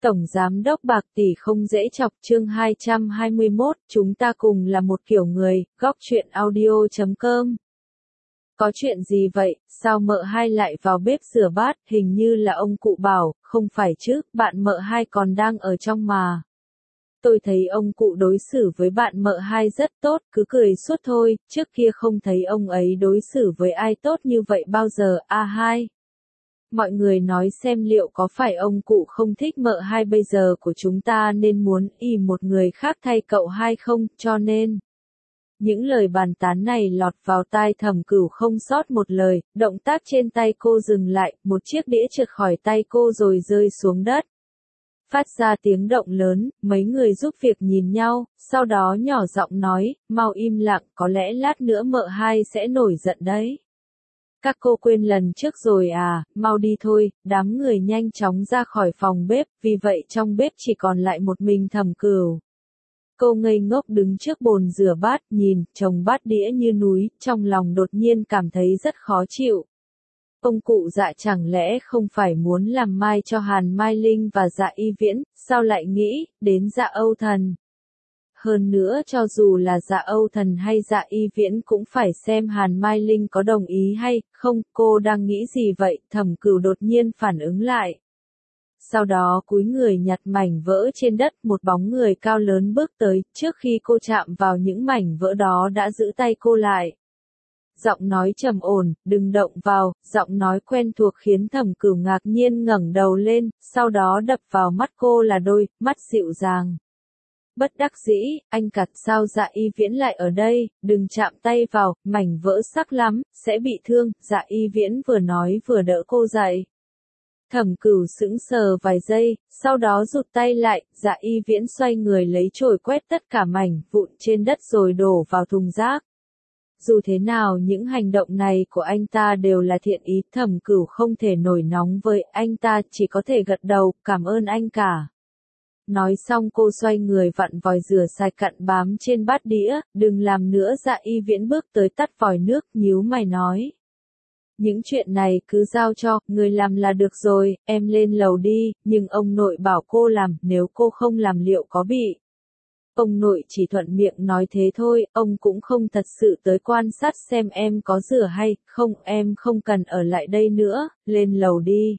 Tổng Giám đốc bạc tỷ không dễ chọc chương 221, chúng ta cùng là một kiểu người, góc chuyện audio.com. Có chuyện gì vậy, sao mợ hai lại vào bếp rửa bát, hình như là ông cụ bảo, không phải chứ, bạn mợ hai còn đang ở trong mà. Tôi thấy ông cụ đối xử với bạn mợ hai rất tốt, cứ cười suốt thôi, trước kia không thấy ông ấy đối xử với ai tốt như vậy bao giờ, hai. Mọi người nói xem liệu có phải ông cụ không thích mợ hai bây giờ của chúng ta nên muốn một người khác thay cậu hai không, cho nên. Những lời bàn tán này lọt vào tai Thẩm Cửu không sót một lời, động tác trên tay cô dừng lại, một chiếc đĩa trượt khỏi tay cô rồi rơi xuống đất. Phát ra tiếng động lớn, mấy người giúp việc nhìn nhau, sau đó nhỏ giọng nói, mau im lặng, có lẽ lát nữa mợ hai sẽ nổi giận đấy. Các cô quên lần trước rồi à, mau đi thôi, đám người nhanh chóng ra khỏi phòng bếp, vì vậy trong bếp chỉ còn lại một mình Thẩm Cửu. Cô ngây ngốc đứng trước bồn rửa bát, nhìn, chồng bát đĩa như núi, trong lòng đột nhiên cảm thấy rất khó chịu. Ông cụ Dạ chẳng lẽ không phải muốn làm mai cho Hàn Mai Linh và Dạ Y Viễn, sao lại nghĩ đến Dạ Âu Thần? Hơn nữa cho dù là Dạ Âu Thần hay Dạ Y Viễn cũng phải xem Hàn Mai Linh có đồng ý hay không, cô đang nghĩ gì vậy, Thẩm Cửu đột nhiên phản ứng lại. Sau đó cúi người nhặt mảnh vỡ trên đất, một bóng người cao lớn bước tới, trước khi cô chạm vào những mảnh vỡ đó đã giữ tay cô lại. Giọng nói trầm ổn, đừng động vào, giọng nói quen thuộc khiến Thẩm Cửu ngạc nhiên ngẩng đầu lên, sau đó đập vào mắt cô là đôi mắt dịu dàng. Bất đắc dĩ, anh cặt sao Dạ Y Viễn lại ở đây, đừng chạm tay vào, mảnh vỡ sắc lắm, sẽ bị thương, Dạ Y Viễn vừa nói vừa đỡ cô dậy. Thẩm Cửu sững sờ vài giây, sau đó rụt tay lại, Dạ Y Viễn xoay người lấy chổi quét tất cả mảnh vụn trên đất rồi đổ vào thùng rác. Dù thế nào những hành động này của anh ta đều là thiện ý, Thẩm Cửu không thể nổi nóng với anh ta, chỉ có thể gật đầu, cảm ơn anh cả. Nói xong cô xoay người vặn vòi rửa sạch cặn bám trên bát đĩa, đừng làm nữa. Dạ Y Viễn bước tới tắt vòi nước, nhíu mày nói. Những chuyện này cứ giao cho, người làm là được rồi, em lên lầu đi, nhưng ông nội bảo cô làm, nếu cô không làm liệu có bị. Ông nội chỉ thuận miệng nói thế thôi, ông cũng không thật sự tới quan sát xem em có rửa hay không, em không cần ở lại đây nữa, lên lầu đi.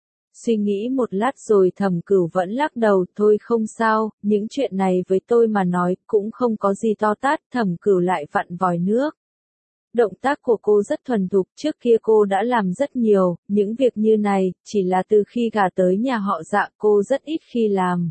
Suy nghĩ một lát rồi Thẩm Cửu vẫn lắc đầu, thôi không sao, những chuyện này với tôi mà nói cũng không có gì to tát. Thẩm Cửu lại vặn vòi nước. Động tác của cô rất thuần thục, trước kia cô đã làm rất nhiều, những việc như này, chỉ là từ khi gả tới nhà họ Dạ cô rất ít khi làm.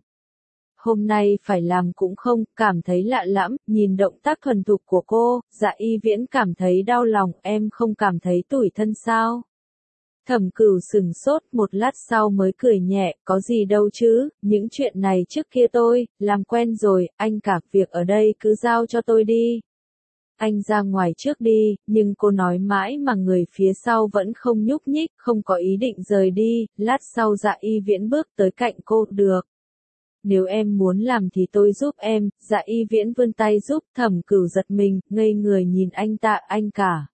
Hôm nay phải làm cũng không, cảm thấy lạ lẫm, nhìn động tác thuần thục của cô, Dạ Y Viễn cảm thấy đau lòng, em không cảm thấy tủi thân sao? Thẩm Cửu sừng sốt một lát sau mới cười nhẹ, có gì đâu chứ, những chuyện này trước kia tôi, làm quen rồi, anh cả việc ở đây cứ giao cho tôi đi. Anh ra ngoài trước đi, nhưng cô nói mãi mà người phía sau vẫn không nhúc nhích, không có ý định rời đi, lát sau Dạ Y Viễn bước tới cạnh cô, được. Nếu em muốn làm thì tôi giúp em, Dạ Y Viễn vươn tay giúp. Thẩm Cửu giật mình, ngây người nhìn anh ta, anh cả.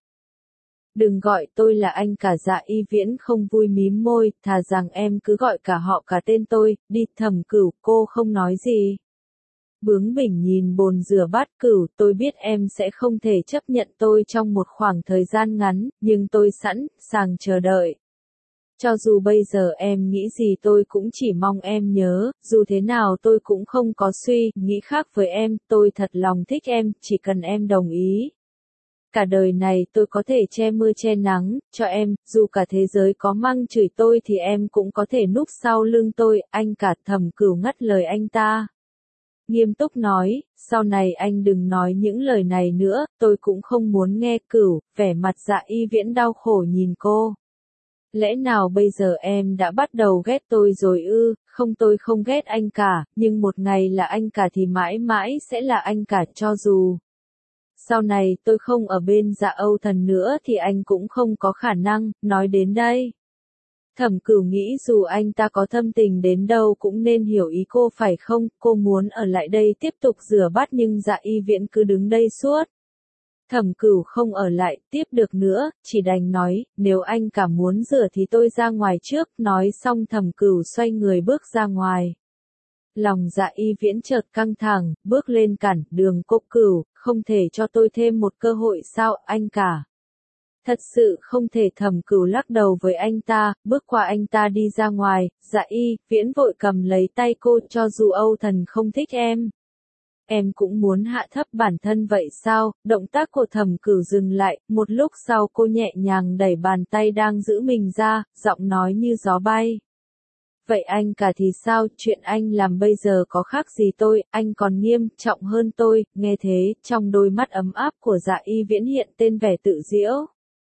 Đừng gọi tôi là anh cả. Dạ Y Viễn không vui mím môi, thà rằng em cứ gọi cả họ cả tên tôi, đi. Thẩm Cửu, cô không nói gì. Bướng bỉnh nhìn bồn rửa bát. Cửu, tôi biết em sẽ không thể chấp nhận tôi trong một khoảng thời gian ngắn, nhưng tôi sẵn sàng chờ đợi. Cho dù bây giờ em nghĩ gì tôi cũng chỉ mong em nhớ, dù thế nào tôi cũng không có suy nghĩ khác với em, tôi thật lòng thích em, chỉ cần em đồng ý. Cả đời này tôi có thể che mưa che nắng, cho em, dù cả thế giới có mắng chửi tôi thì em cũng có thể núp sau lưng tôi, anh cả. Thẩm Cửu ngắt lời anh ta. Nghiêm túc nói, sau này anh đừng nói những lời này nữa, tôi cũng không muốn nghe. Cửu, vẻ mặt Dạ Y Viễn đau khổ nhìn cô. Lẽ nào bây giờ em đã bắt đầu ghét tôi rồi ư? Không, tôi không ghét anh cả, nhưng một ngày là anh cả thì mãi mãi sẽ là anh cả, cho dù sau này tôi không ở bên Dạ Âu Thần nữa thì anh cũng không có khả năng. Nói đến đây, Thẩm Cửu nghĩ dù anh ta có thâm tình đến đâu cũng nên hiểu ý cô phải không? Cô muốn ở lại đây tiếp tục rửa bát nhưng Dạ Y Viễn cứ đứng đây suốt. Thẩm Cửu không ở lại tiếp được nữa, chỉ đành nói, nếu anh cả muốn rửa thì tôi ra ngoài trước. Nói xong Thẩm Cửu xoay người bước ra ngoài. Lòng Dạ Y Viễn chợt căng thẳng, bước lên cản đường. Cô Cửu, không thể cho tôi thêm một cơ hội sao anh cả? Thật sự không thể. Thẩm Cửu lắc đầu với anh ta, bước qua anh ta đi ra ngoài. Dạ Y Viễn vội cầm lấy tay cô, cho dù Âu Thần không thích em cũng muốn hạ thấp bản thân vậy sao? Động tác của Thẩm Cửu dừng lại, một lúc sau cô nhẹ nhàng đẩy bàn tay đang giữ mình ra, giọng nói như gió bay. Vậy anh cả thì sao? Chuyện anh làm bây giờ có khác gì tôi, anh còn nghiêm trọng hơn tôi. Nghe thế, trong đôi mắt ấm áp của Dạ Y Viễn hiện tên vẻ tự giễu.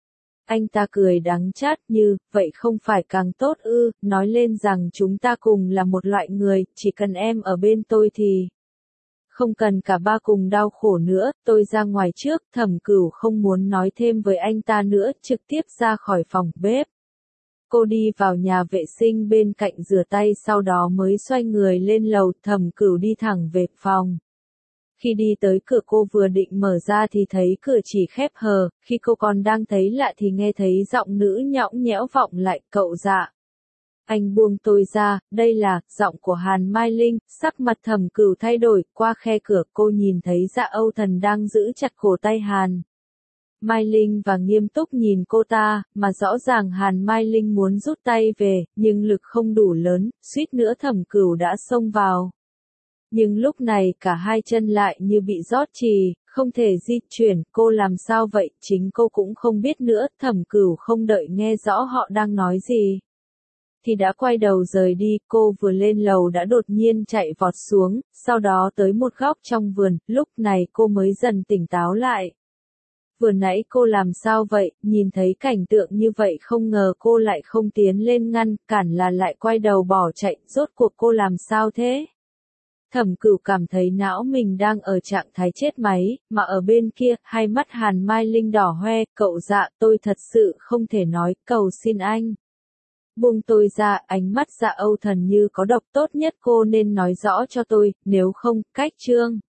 Anh ta cười đắng chát như, vậy không phải càng tốt ư? Nói lên rằng chúng ta cùng là một loại người, chỉ cần em ở bên tôi thì không cần cả ba cùng đau khổ nữa. Tôi ra ngoài trước. Thẩm Cửu không muốn nói thêm với anh ta nữa, trực tiếp ra khỏi phòng bếp. Cô đi vào nhà vệ sinh bên cạnh rửa tay, sau đó mới xoay người lên lầu. Thẩm Cửu đi thẳng về phòng. Khi đi tới cửa cô vừa định mở ra thì thấy cửa chỉ khép hờ. Khi cô còn đang thấy lạ thì nghe thấy giọng nữ nhõng nhẽo vọng lại. Cậu Dạ. Anh buông tôi ra. Đây là giọng của Hàn Mai Linh. Sắc mặt Thẩm Cửu thay đổi. Qua khe cửa cô nhìn thấy Dạ Âu Thần đang giữ chặt cổ tay Hàn Mai Linh và nghiêm túc nhìn cô ta, mà rõ ràng Hàn Mai Linh muốn rút tay về, nhưng lực không đủ lớn, suýt nữa Thẩm Cửu đã xông vào. Nhưng lúc này cả hai chân lại như bị rót chì, không thể di chuyển. Cô làm sao vậy? Chính cô cũng không biết nữa. Thẩm Cửu không đợi nghe rõ họ đang nói gì thì đã quay đầu rời đi. Cô vừa lên lầu đã đột nhiên chạy vọt xuống, sau đó tới một góc trong vườn. Lúc này cô mới dần tỉnh táo lại. Vừa nãy cô làm sao vậy? Nhìn thấy cảnh tượng như vậy không ngờ cô lại không tiến lên ngăn cản là lại quay đầu bỏ chạy. Rốt cuộc cô làm sao thế? Thẩm Cửu cảm thấy não mình đang ở trạng thái chết máy, mà ở bên kia, hai mắt Hàn Mai Linh đỏ hoe. Cậu Dạ, tôi thật sự không thể nói, cầu xin anh. Buông tôi ra. Ánh mắt Dạ Âu Thần như có độc. Tốt nhất cô nên nói rõ cho tôi, nếu không, cách chương.